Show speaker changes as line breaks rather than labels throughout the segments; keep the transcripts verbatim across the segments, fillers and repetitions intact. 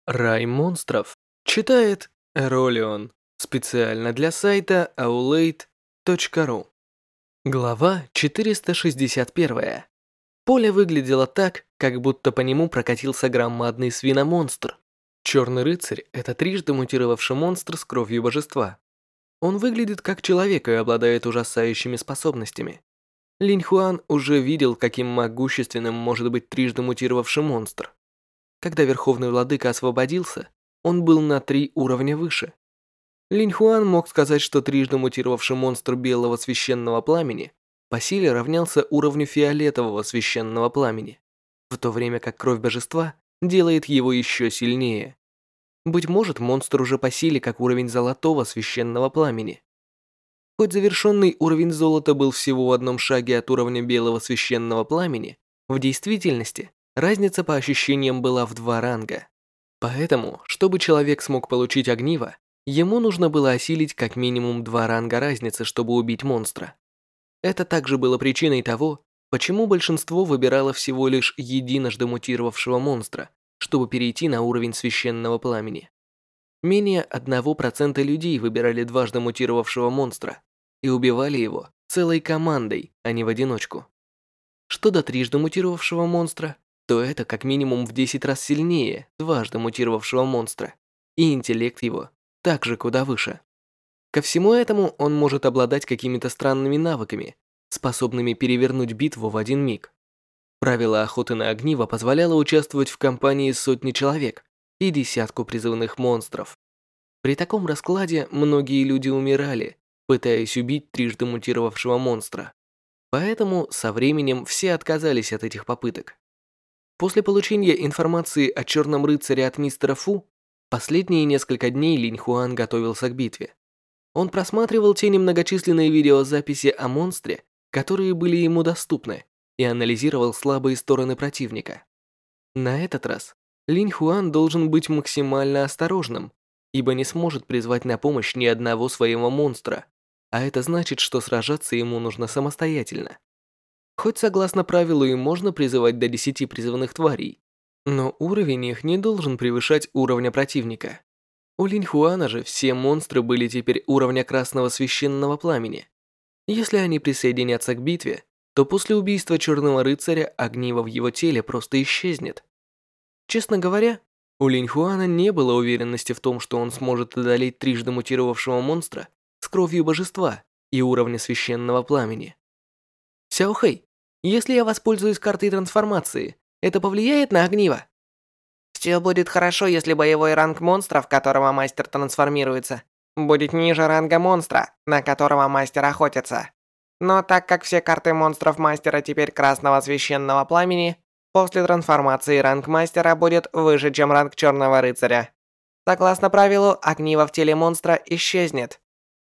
Рай монстров. Читает Эролион. Специально для сайта аулейт точка ру. Глава четыреста шестьдесят один. Поле выглядело так, как будто по нему прокатился громадный свиномонстр. Черный рыцарь – это трижды мутировавший монстр с кровью божества. Он выглядит как человек и обладает ужасающими способностями. Линь Хуан уже видел, каким могущественным может быть трижды мутировавший монстр. Когда Верховный Владыка освободился, он был на три уровня выше. Линь Хуан мог сказать, что трижды мутировавший монстр белого священного пламени по силе равнялся уровню фиолетового священного пламени, в то время как кровь божества делает его еще сильнее. Быть может, монстр уже по силе как уровень золотого священного пламени. Хоть завершенный уровень золота был всего в одном шаге от уровня белого священного пламени, в действительности разница по ощущениям была в два ранга. Поэтому, чтобы человек смог получить огниво, ему нужно было осилить как минимум два ранга разницы, чтобы убить монстра. Это также было причиной того, почему большинство выбирало всего лишь единожды мутировавшего монстра, чтобы перейти на уровень священного пламени. Менее одного процента людей выбирали дважды мутировавшего монстра и убивали его целой командой, а не в одиночку. Что до трижды мутировавшего монстра, то это как минимум в десять раз сильнее дважды мутировавшего монстра, и интеллект его также куда выше. Ко всему этому он может обладать какими-то странными навыками, способными перевернуть битву в один миг. Правило охоты на огниво позволяло участвовать в кампании сотни человек и десятку призывных монстров. При таком раскладе многие люди умирали, пытаясь убить трижды мутировавшего монстра. Поэтому со временем все отказались от этих попыток. После получения информации о Черном рыцаре от мистера Фу, последние несколько дней Линь Хуан готовился к битве. Он просматривал те немногочисленные видеозаписи о монстре, которые были ему доступны, и анализировал слабые стороны противника. На этот раз Линь Хуан должен быть максимально осторожным, ибо не сможет призвать на помощь ни одного своего монстра, а это значит, что сражаться ему нужно самостоятельно. Хоть согласно правилу и можно призывать до десяти призывных тварей, но уровень их не должен превышать уровня противника. У Линь Хуана же все монстры были теперь уровня красного священного пламени. Если они присоединятся к битве, то после убийства Черного рыцаря огниво в его теле просто исчезнет. Честно говоря, у Линь Хуана не было уверенности в том, что он сможет одолеть трижды мутировавшего монстра с кровью божества и уровня священного пламени. Сяохэй, если я воспользуюсь картой трансформации, это повлияет на огниво?
Все будет хорошо, если боевой ранг монстра, в которого мастер трансформируется, будет ниже ранга монстра, на которого мастер охотится. Но так как все карты монстров мастера теперь красного священного пламени, после трансформации ранг мастера будет выше, чем ранг черного рыцаря. Согласно правилу, огниво в теле монстра исчезнет.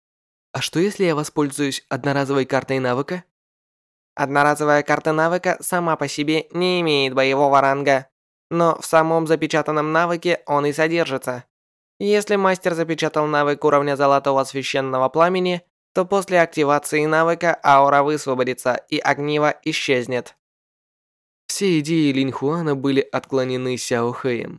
А что если я воспользуюсь одноразовой картой навыка?
Одноразовая карта навыка сама по себе не имеет боевого ранга, но в самом запечатанном навыке он и содержится. Если мастер запечатал навык уровня золотого священного пламени, то после активации навыка аура высвободится и огниво исчезнет.
Все идеи Линь Хуана были отклонены Сяохэем.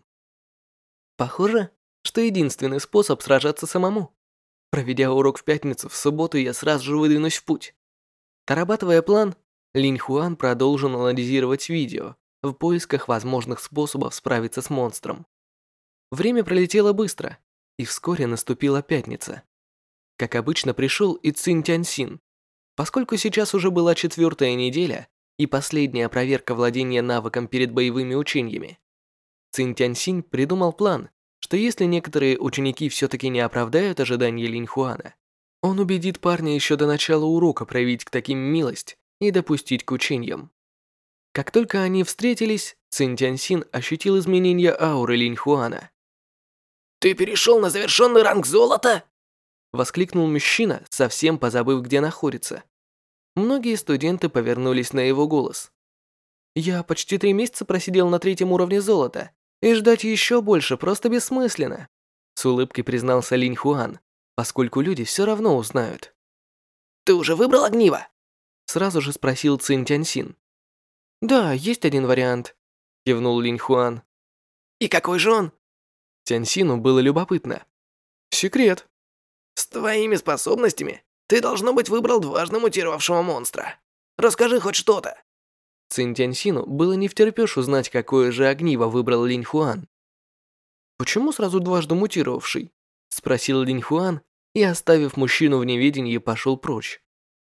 Похоже, что единственный способ сражаться самому. Проведя урок в пятницу, в субботу я сразу же выдвинусь в путь. Дорабатывая план, Линь Хуан продолжил анализировать видео в поисках возможных способов справиться с монстром. Время пролетело быстро, и вскоре наступила пятница. Как обычно, пришел и Цинь Тяньсин. Поскольку сейчас уже была четвертая неделя и последняя проверка владения навыком перед боевыми учениями, Цинь Тяньсин придумал план, что если некоторые ученики все-таки не оправдают ожидания Линь Хуана, он убедит парня еще до начала урока проявить к таким милость и допустить к учениям. Как только они встретились, Цинь Тяньсин ощутил изменения ауры Линь Хуана.
«Ты перешел на завершенный ранг золота?»
Воскликнул мужчина, совсем позабыв, где находится. Многие студенты повернулись на его голос. «Я почти три месяца просидел на третьем уровне золота, и ждать еще больше просто бессмысленно», с улыбкой признался Линь Хуан, поскольку люди все равно узнают.
«Ты уже выбрал огниво?»
Сразу же спросил Цинь Тяньсин. «Да, есть один вариант», кивнул Линь Хуан.
«И какой же он?»
Тяньсину было любопытно. Секрет.
С твоими способностями ты, должно быть, выбрал дважды мутировавшего монстра. Расскажи хоть что-то.
Цинь Тяньсину было не втерпёшь узнать, какое же огниво выбрал Линь Хуан. «Почему сразу дважды мутировавший?» – спросил Линь Хуан и, оставив мужчину в неведении, пошел прочь.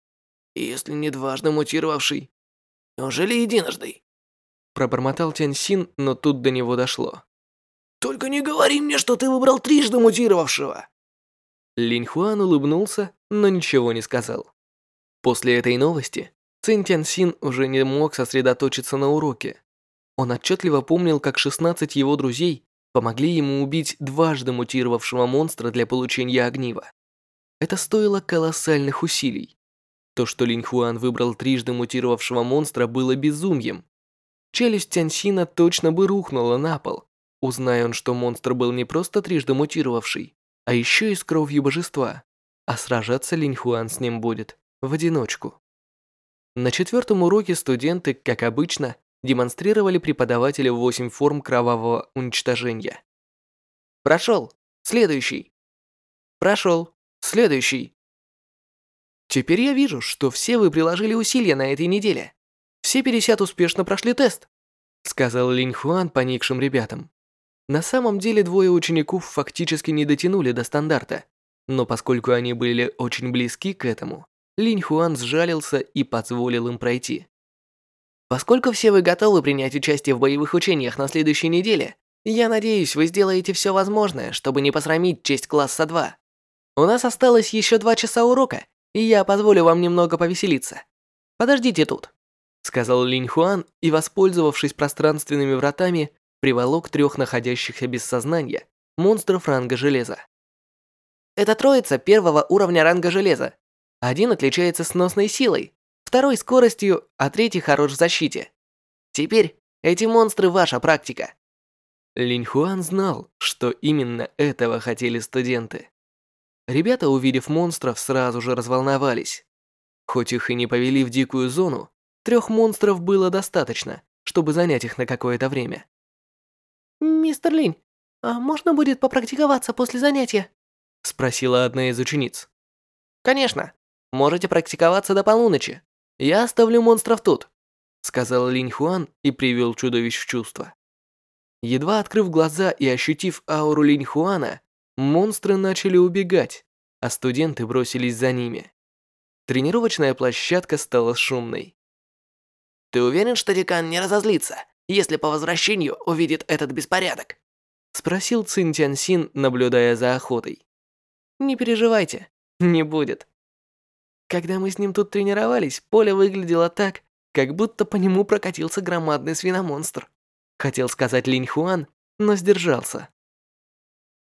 Если не дважды мутировавший, неужели единожды?
Пробормотал Тяньсин, но тут до него дошло.
Только не говори мне, что ты выбрал трижды мутировавшего.
Линь Хуан улыбнулся, но ничего не сказал. После этой новости Цинь Тяньсин уже не мог сосредоточиться на уроке. Он отчетливо помнил, как шестнадцать его друзей помогли ему убить дважды мутировавшего монстра для получения огнива. Это стоило колоссальных усилий. То, что Линь Хуан выбрал трижды мутировавшего монстра, было безумием. Челюсть Тяньсина точно бы рухнула на пол, узная он, что монстр был не просто трижды мутировавший, а еще и с кровью божества, а сражаться Линь Хуан с ним будет в одиночку. На четвертом уроке студенты, как обычно, демонстрировали преподавателю восемь форм кровавого уничтожения. Прошел. Следующий. Прошел. Следующий. Теперь я вижу, что все вы приложили усилия на этой неделе. Все пятьдесят успешно прошли тест, сказал Линь Хуан поникшим ребятам. На самом деле двое учеников фактически не дотянули до стандарта, но поскольку они были очень близки к этому, Линь Хуан сжалился и позволил им пройти. Поскольку все вы готовы принять участие в боевых учениях на следующей неделе, я надеюсь, вы сделаете все возможное, чтобы не посрамить честь класса два. У нас осталось еще два часа урока, и я позволю вам немного повеселиться. Подождите тут, сказал Линь Хуан и, воспользовавшись пространственными вратами, приволок трех находящихся без сознания монстров ранга железа. Это троица первого уровня ранга железа. Один отличается сносной силой, второй скоростью, а третий хорош в защите. Теперь эти монстры ваша практика. Линь Хуан знал, что именно этого хотели студенты. Ребята, увидев монстров, сразу же разволновались. Хоть их и не повели в дикую зону, трех монстров было достаточно, чтобы занять их на какое-то время.
«Мистер Линь, а можно будет попрактиковаться после занятия?»
— спросила одна из учениц.
«Конечно. Можете практиковаться до полуночи. Я оставлю монстров тут», — сказал Линь Хуан и привел чудовищ в чувство.
Едва открыв глаза и ощутив ауру Линь Хуана, монстры начали убегать, а студенты бросились за ними. Тренировочная площадка стала шумной.
«Ты уверен, что декан не разозлится, если по возвращению увидит этот беспорядок?»
— спросил Цинь Тяньсин, наблюдая за охотой.
«Не переживайте, не будет. Когда мы с ним тут тренировались, поле выглядело так, как будто по нему прокатился громадный свиномонстр», — хотел сказать Линь Хуан, но сдержался.